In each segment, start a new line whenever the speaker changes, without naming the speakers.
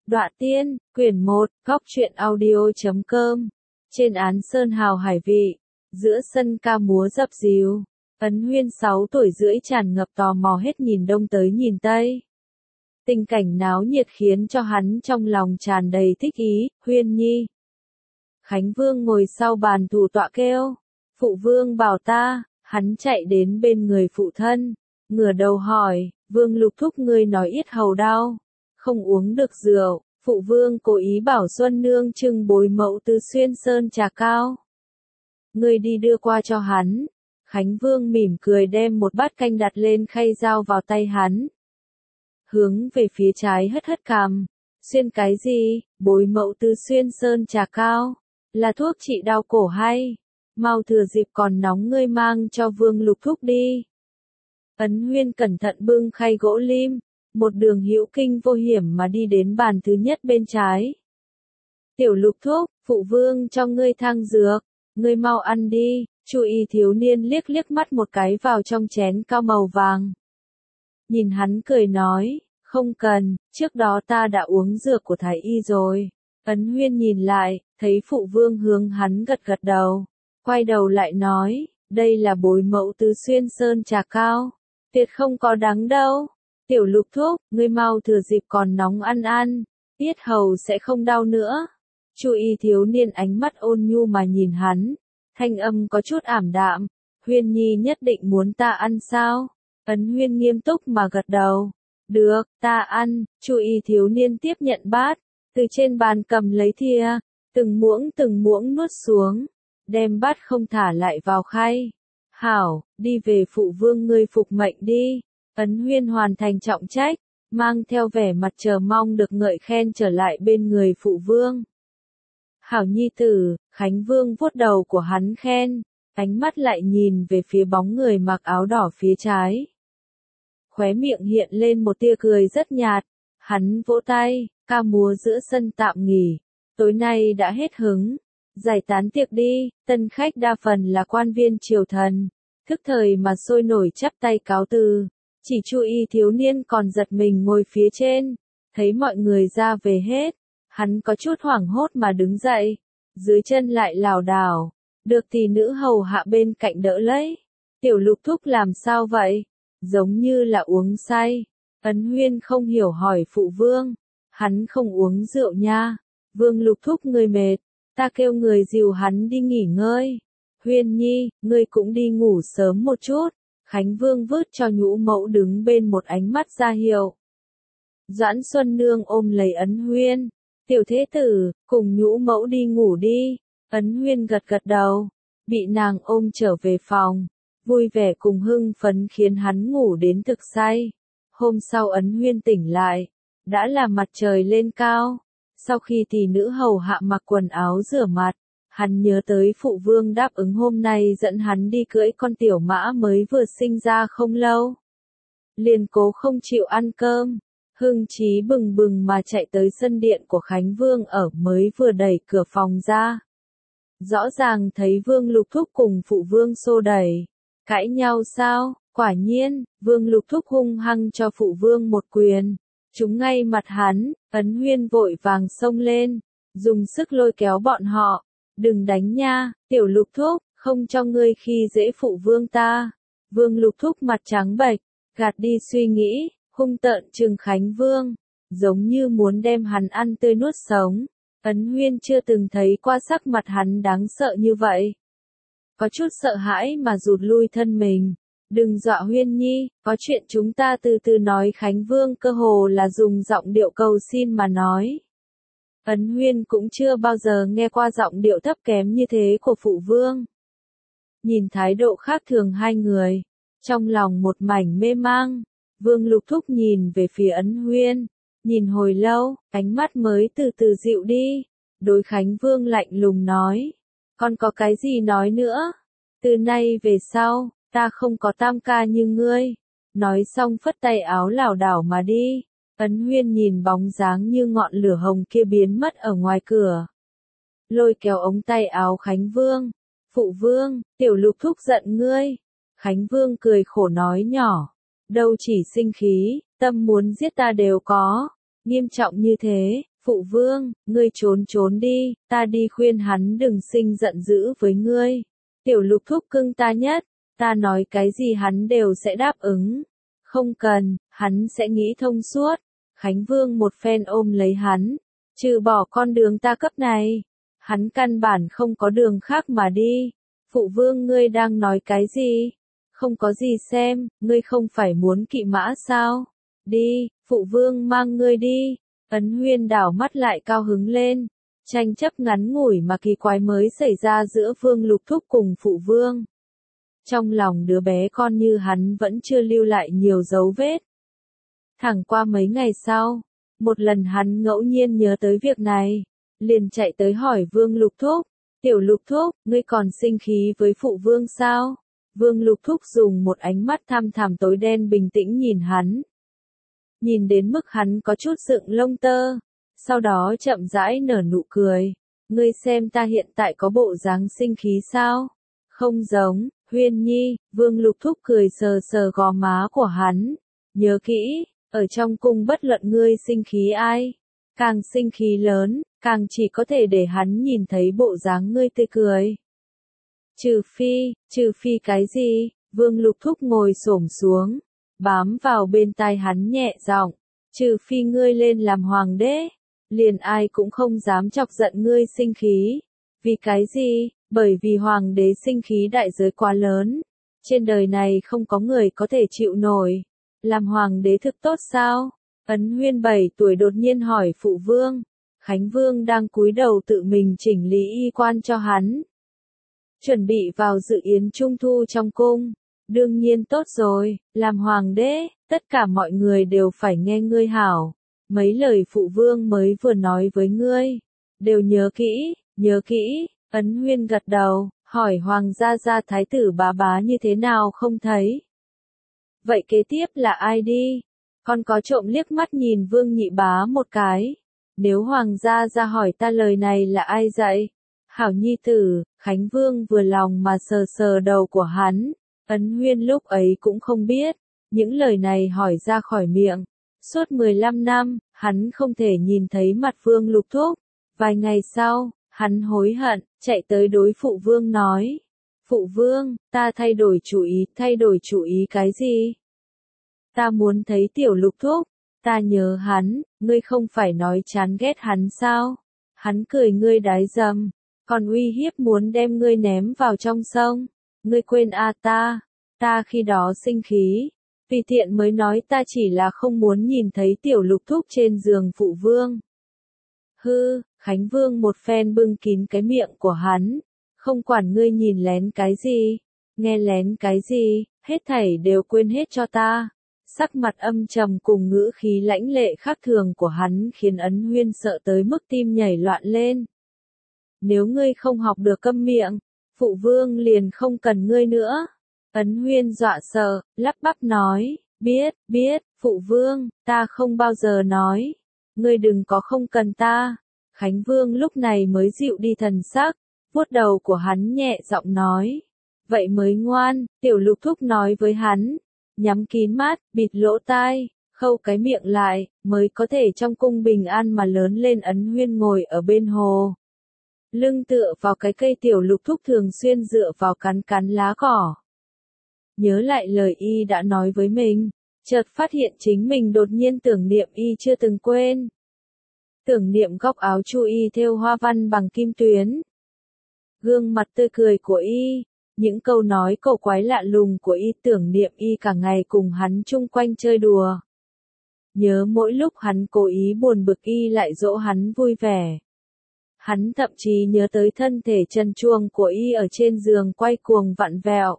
Đọa Tiên, quyển 1, góc truyện audio.com. Trên án sơn hào hải vị, giữa sân ca múa dập dìu, Ấn Huyên 6 tuổi rưỡi tràn ngập tò mò hết nhìn đông tới nhìn tây. Tình cảnh náo nhiệt khiến cho hắn trong lòng tràn đầy thích ý. Huyên nhi. Khánh Vương ngồi sau bàn thủ tọa kêu, phụ vương bảo ta. Hắn chạy đến bên người phụ thân, ngửa đầu hỏi, Vương Lục thúc ngươi nói yết hầu đau, không uống được rượu. Phụ vương cố ý bảo Xuân Nương trưng bồi mậu từ xuyên sơn trà cao. Ngươi đi đưa qua cho hắn. Khánh Vương mỉm cười đem một bát canh đặt lên khay dao vào tay hắn. Hướng về phía trái hất hất cằm. Xuyên cái gì? Bồi mậu từ xuyên sơn trà cao. Là thuốc trị đau cổ hay? Mau thừa dịp còn nóng ngươi mang cho Vương Lục thúc đi. Ấn Huyên cẩn thận bưng khay gỗ lim. Một đường hữu kinh vô hiểm mà đi đến bàn thứ nhất bên trái. Tiểu Lục thúc, phụ vương cho ngươi thang dược, ngươi mau ăn đi. Chu Y thiếu niên liếc liếc mắt một cái vào trong chén cao màu vàng. Nhìn hắn cười nói, không cần, trước đó ta đã uống dược của thái y rồi. Ấn Huyên nhìn lại, thấy phụ vương hướng hắn gật gật đầu. Quay đầu lại nói, đây là bồi mậu từ xuyên sơn trà cao. Tuyệt không có đắng đâu. Tiểu Lục thúc, ngươi mau thừa dịp còn nóng ăn, yết hầu sẽ không đau nữa. Chu Y thiếu niên ánh mắt ôn nhu mà nhìn hắn, thanh âm có chút ảm đạm. Huyên nhi nhất định muốn ta ăn sao? Ấn Huyên nghiêm túc mà gật đầu. Được, ta ăn. Chu Y thiếu niên tiếp nhận bát, từ trên bàn cầm lấy thìa, từng muỗng nuốt xuống, đem bát không thả lại vào khay. Hảo, đi về phụ vương ngươi phục mệnh đi. Ấn Huyên hoàn thành trọng trách, mang theo vẻ mặt chờ mong được ngợi khen trở lại bên người phụ vương. Hảo nhi tử, Khánh Vương vuốt đầu của hắn khen, ánh mắt lại nhìn về phía bóng người mặc áo đỏ phía trái. Khóe miệng hiện lên một tia cười rất nhạt, hắn vỗ tay, ca múa giữa sân tạm nghỉ, tối nay đã hết hứng, giải tán tiệc đi. Tân khách đa phần là quan viên triều thần, thức thời mà sôi nổi chắp tay cáo từ. Chỉ Chu Y thiếu niên còn giật mình ngồi phía trên, thấy mọi người ra về hết, hắn có chút hoảng hốt mà đứng dậy, dưới chân lại lảo đảo, được tỷ nữ hầu hạ bên cạnh đỡ lấy. Tiểu Lục thúc làm sao vậy? Giống như là uống say. Ấn Huyên không hiểu hỏi phụ vương, hắn không uống rượu nha. Vương Lục thúc ngươi mệt, ta kêu người dìu hắn đi nghỉ ngơi. Huyên nhi, ngươi cũng đi ngủ sớm một chút. Khánh Vương vứt cho nhũ mẫu đứng bên một ánh mắt ra hiệu. Doãn Xuân Nương ôm lấy Ấn Huyên. Tiểu thế tử, cùng nhũ mẫu đi ngủ đi. Ấn Huyên gật gật đầu. Bị nàng ôm trở về phòng. Vui vẻ cùng hưng phấn khiến hắn ngủ đến thực say. Hôm sau Ấn Huyên tỉnh lại. Đã là mặt trời lên cao. Sau khi tỷ nữ hầu hạ mặc quần áo rửa mặt. Hắn nhớ tới phụ vương đáp ứng hôm nay dẫn hắn đi cưỡi con tiểu mã mới vừa sinh ra không lâu. Liền cố không chịu ăn cơm, hưng trí bừng bừng mà chạy tới sân điện của Khánh Vương ở mới vừa đẩy cửa phòng ra. Rõ ràng thấy Vương Lục thúc cùng phụ vương xô đẩy, cãi nhau sao? Quả nhiên, Vương Lục thúc hung hăng cho phụ vương một quyền, trúng ngay mặt hắn. Ấn Huyên vội vàng xông lên, dùng sức lôi kéo bọn họ. Đừng đánh nha, Tiểu Lục thúc, không cho ngươi khi dễ phụ vương ta. Vương Lục thúc mặt trắng bệch, gạt đi suy nghĩ, hung tợn trừng Khánh Vương, giống như muốn đem hắn ăn tươi nuốt sống. Ấn Huyên chưa từng thấy qua sắc mặt hắn đáng sợ như vậy. Có chút sợ hãi mà rụt lui thân mình. Đừng dọa Huyên nhi, có chuyện chúng ta từ từ nói. Khánh Vương cơ hồ là dùng giọng điệu cầu xin mà nói. Ấn Huyên cũng chưa bao giờ nghe qua giọng điệu thấp kém như thế của phụ vương. Nhìn thái độ khác thường hai người, trong lòng một mảnh mê mang, Vương Lục thúc nhìn về phía Ấn Huyên, nhìn hồi lâu, ánh mắt mới từ từ dịu đi, đối Khánh Vương lạnh lùng nói, còn có cái gì nói nữa, từ nay về sau, ta không có tam ca như ngươi. Nói xong phất tay áo lảo đảo mà đi. Ấn Huyên nhìn bóng dáng như ngọn lửa hồng kia biến mất ở ngoài cửa. Lôi kéo ống tay áo Khánh Vương. Phụ vương, Tiểu Lục thúc giận ngươi. Khánh Vương cười khổ nói nhỏ. Đâu chỉ sinh khí, tâm muốn giết ta đều có. Nghiêm trọng như thế, Phụ vương, ngươi trốn trốn đi, ta đi khuyên hắn đừng sinh giận dữ với ngươi. Tiểu Lục thúc cưng ta nhất, ta nói cái gì hắn đều sẽ đáp ứng. Không cần, hắn sẽ nghĩ thông suốt. Khánh Vương một phen ôm lấy hắn, trừ bỏ con đường ta cấp này, hắn căn bản không có đường khác mà đi. Phụ vương ngươi đang nói cái gì? Không có gì xem, ngươi không phải muốn kỵ mã sao? Đi, phụ vương mang ngươi đi. Ấn Huyên đảo mắt lại cao hứng lên. Tranh chấp ngắn ngủi mà kỳ quái mới xảy ra giữa Vương Lục thúc cùng phụ vương. Trong lòng đứa bé con như hắn vẫn chưa lưu lại nhiều dấu vết. Thẳng qua mấy ngày sau, một lần hắn ngẫu nhiên nhớ tới việc này, liền chạy tới hỏi Vương Lục thúc, Tiểu Lục thúc, ngươi còn sinh khí với phụ vương sao? Vương Lục thúc dùng một ánh mắt thăm thẳm tối đen bình tĩnh nhìn hắn. Nhìn đến mức hắn có chút dựng lông tơ, sau đó chậm rãi nở nụ cười. Ngươi xem ta hiện tại có bộ dáng sinh khí sao? Không giống, Huyên Nhi, Vương Lục thúc cười sờ sờ gò má của hắn. Nhớ kỹ, ở trong cung bất luận ngươi sinh khí ai, càng sinh khí lớn, càng chỉ có thể để hắn nhìn thấy bộ dáng ngươi tươi cười. Trừ phi cái gì? Vương Lục thúc ngồi xổm xuống, bám vào bên tai hắn nhẹ giọng, trừ phi ngươi lên làm hoàng đế, liền ai cũng không dám chọc giận ngươi sinh khí. Vì cái gì? Bởi vì hoàng đế sinh khí đại giới quá lớn, trên đời này không có người có thể chịu nổi. Làm hoàng đế thực tốt sao? Ấn Huyên 7 tuổi đột nhiên hỏi phụ vương. Khánh Vương đang cúi đầu tự mình chỉnh lý y quan cho hắn, chuẩn bị vào dự yến trung thu trong cung. Đương nhiên tốt rồi, làm hoàng đế, tất cả mọi người đều phải nghe ngươi hảo. Mấy lời phụ vương mới vừa nói với ngươi, đều nhớ kỹ. Ấn Huyên gật đầu, hỏi hoàng gia thái tử bá bá như thế nào không thấy. Vậy kế tiếp là ai đi? Con có trộm liếc mắt nhìn Vương Nhị bá một cái. Nếu hoàng gia ra hỏi ta lời này là ai dạy? Hảo nhi tử, Khánh Vương vừa lòng mà sờ sờ đầu của hắn. Ấn Huyên lúc ấy cũng không biết, những lời này hỏi ra khỏi miệng. Suốt 15 năm, hắn không thể nhìn thấy mặt Vương Lục thúc. Vài ngày sau, hắn hối hận, chạy tới đối phụ vương nói. Phụ vương, ta thay đổi chủ ý cái gì? Ta muốn thấy Tiểu Lục thúc, ta nhớ hắn, ngươi không phải nói chán ghét hắn sao? Hắn cười ngươi đái dầm, còn uy hiếp muốn đem ngươi ném vào trong sông. Ngươi quên ta khi đó sinh khí, vì tiện mới nói ta chỉ là không muốn nhìn thấy Tiểu Lục thúc trên giường phụ vương. Hư, Khánh Vương một phen bưng kín cái miệng của hắn, không quản ngươi nhìn lén cái gì, nghe lén cái gì, hết thảy đều quên hết cho ta. Sắc mặt âm trầm cùng ngữ khí lãnh lệ khác thường của hắn khiến Ấn Huyên sợ tới mức tim nhảy loạn lên. Nếu ngươi không học được câm miệng, phụ vương liền không cần ngươi nữa. Ấn Huyên dọa sợ, lắp bắp nói, biết, phụ vương, ta không bao giờ nói. Ngươi đừng có không cần ta. Khánh Vương lúc này mới dịu đi thần sắc, vuốt đầu của hắn nhẹ giọng nói. Vậy mới ngoan, Tiểu Lục thúc nói với hắn. Nhắm kín mắt, bịt lỗ tai, khâu cái miệng lại, mới có thể trong cung bình an mà lớn lên. Ấn Huyên ngồi ở bên hồ, lưng tựa vào cái cây Tiểu Lục thúc thường xuyên dựa vào cắn lá cỏ. Nhớ lại lời y đã nói với mình, chợt phát hiện chính mình đột nhiên tưởng niệm y chưa từng quên. Tưởng niệm góc áo chu y thêu hoa văn bằng kim tuyến. Gương mặt tươi cười của y, những câu nói cổ quái lạ lùng của y, tưởng niệm y cả ngày cùng hắn chung quanh chơi đùa. Nhớ mỗi lúc hắn cố ý buồn bực y lại dỗ hắn vui vẻ. Hắn thậm chí nhớ tới thân thể trần truồng của y ở trên giường quay cuồng vặn vẹo.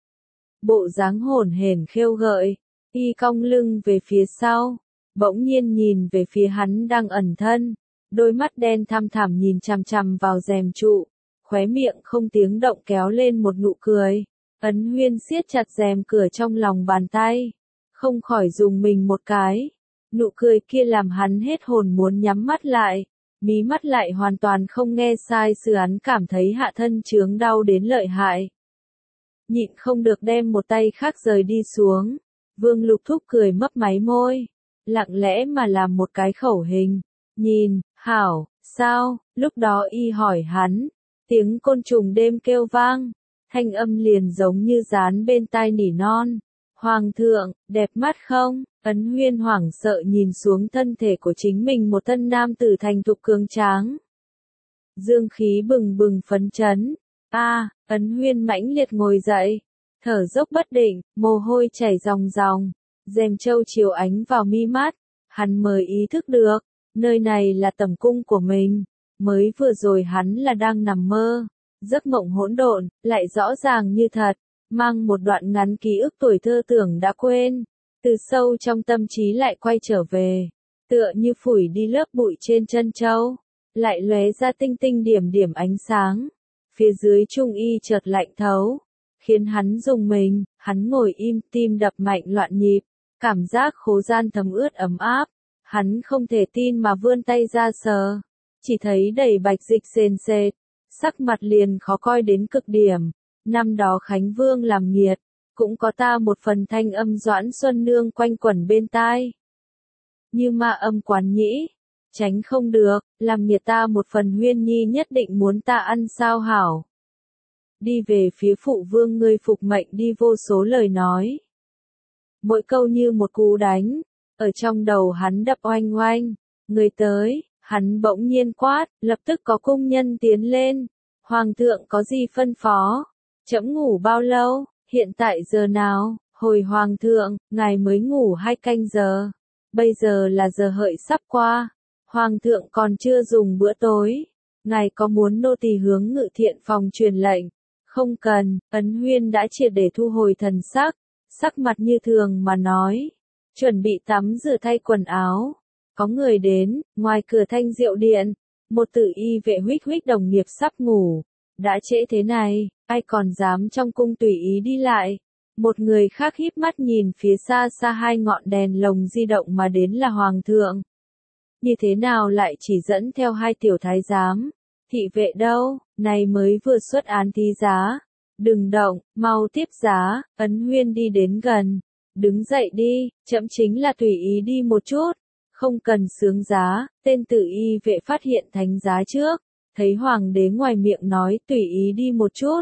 Bộ dáng hổn hển khêu gợi, y cong lưng về phía sau, bỗng nhiên nhìn về phía hắn đang ẩn thân, đôi mắt đen thăm thẳm nhìn chằm chằm vào rèm trụ, khóe miệng không tiếng động kéo lên một nụ cười. Ấn Huyên siết chặt rèm cửa trong lòng bàn tay, không khỏi dùng mình một cái. Nụ cười kia làm hắn hết hồn muốn nhắm mắt lại, mí mắt lại hoàn toàn không nghe sai sự, hắn cảm thấy hạ thân chướng đau đến lợi hại. Nhịn không được đem một tay khác rời đi xuống. Vương Lục thúc cười mấp máy môi, lặng lẽ mà làm một cái khẩu hình. Nhìn, Hảo, sao? Lúc đó y hỏi hắn. Tiếng côn trùng đêm kêu vang. Thanh âm liền giống như dán bên tai nỉ non. Hoàng thượng, đẹp mắt không? Ấn Huyên hoảng sợ nhìn xuống thân thể của chính mình, một thân nam tử thành thục cường tráng. Dương khí bừng bừng phấn chấn. Ấn Huyên mãnh liệt ngồi dậy. Thở dốc bất định, mồ hôi chảy ròng ròng. Rèm châu chiếu ánh vào mi mắt. Hắn mới ý thức được, nơi này là tẩm cung của mình. Mới vừa rồi hắn là đang nằm mơ. Giấc mộng hỗn độn, lại rõ ràng như thật. Mang một đoạn ngắn ký ức tuổi thơ tưởng đã quên. Từ sâu trong tâm trí lại quay trở về. Tựa như phủi đi lớp bụi trên chân châu. Lại lóe ra tinh tinh điểm điểm ánh sáng. Phía dưới trung y chợt lạnh thấu. Khiến hắn rùng mình, hắn ngồi im, tim đập mạnh loạn nhịp. Cảm giác khố gian thấm ướt ấm áp. Hắn không thể tin mà vươn tay ra sờ. Chỉ thấy đầy bạch dịch sền sệt. Sắc mặt liền khó coi đến cực điểm. Năm đó Khánh Vương làm nghiệt. Cũng có ta một phần thanh âm Doãn Xuân Nương quanh quẩn bên tai. Như ma âm quán nhĩ. Tránh không được, làm nghiệt ta một phần Huyên Nhi nhất định muốn ta ăn sao hảo. Đi về phía phụ vương ngươi phục mệnh đi vô số lời nói. Mỗi câu như một cú đánh. Ở trong đầu hắn đập oanh oanh. Người tới, hắn bỗng nhiên quát, lập tức có cung nhân tiến lên. Hoàng thượng có gì phân phó? Trẫm ngủ bao lâu? Hiện tại giờ nào? Hồi hoàng thượng, ngài mới ngủ 2 canh giờ. Bây giờ là giờ hợi sắp qua. Hoàng thượng còn chưa dùng bữa tối. Ngài có muốn nô tỳ hướng Ngự Thiện phòng truyền lệnh? Không cần, Ấn Huyên đã triệt để thu hồi thần sắc. Sắc mặt như thường mà nói. Chuẩn bị tắm rửa thay quần áo. Có người đến, ngoài cửa Thanh Diệu Điện. Một tử y vệ huých huých đồng nghiệp sắp ngủ. Đã trễ thế này, ai còn dám trong cung tùy ý đi lại. Một người khác híp mắt nhìn phía xa xa 2 ngọn đèn lồng di động mà đến là hoàng thượng. Như thế nào lại chỉ dẫn theo 2 tiểu thái giám? Thị vệ đâu, này mới vừa xuất án thí giá. Đừng động, mau tiếp giá. Ấn Huyên đi đến gần. Đứng dậy đi, trẫm chính là tùy ý đi một chút. Không cần sướng giá. Tên tử y vệ phát hiện thánh giá trước. Thấy hoàng đế ngoài miệng nói tùy ý đi một chút.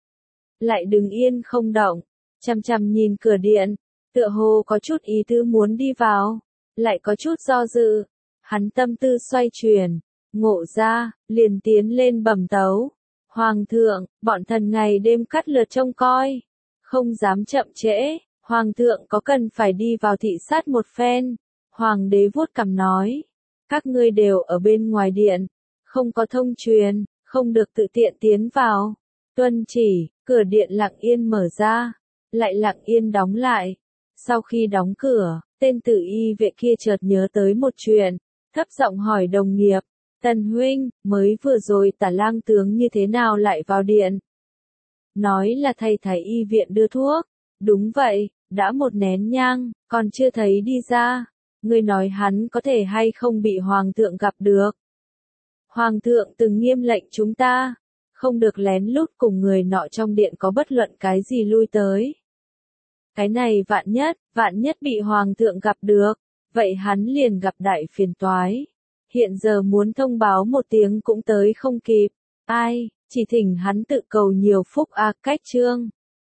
Lại đứng yên không động. Chằm chằm nhìn cửa điện. Tựa hồ có chút ý tứ muốn đi vào. Lại có chút do dự. Hắn tâm tư xoay chuyển. Ngộ ra, liền tiến lên bẩm tấu. Hoàng thượng, bọn thần ngày đêm cắt lượt trông coi. Không dám chậm trễ. Hoàng thượng có cần phải đi vào thị sát một phen. Hoàng đế vuốt cằm nói. Các ngươi đều ở bên ngoài điện. Không có thông truyền, không được tự tiện tiến vào. Tuân chỉ, cửa điện lặng yên mở ra. Lại lặng yên đóng lại. Sau khi đóng cửa, tên tử y vệ kia chợt nhớ tới một chuyện. Thấp giọng hỏi đồng nghiệp. Tần huynh, mới vừa rồi Tả lang tướng như thế nào lại vào điện? Nói là thầy thái y viện đưa thuốc. Đúng vậy, đã một nén nhang, còn chưa thấy đi ra. Ngươi nói hắn có thể hay không bị hoàng thượng gặp được. Hoàng thượng từng nghiêm lệnh chúng ta. Không được lén lút cùng người nọ trong điện có bất luận cái gì lui tới. Cái này vạn nhất bị hoàng thượng gặp được. Vậy hắn liền gặp đại phiền toái. Hiện giờ muốn thông báo một tiếng cũng tới không kịp. Ai, chỉ thỉnh hắn tự cầu nhiều phúc cách chương.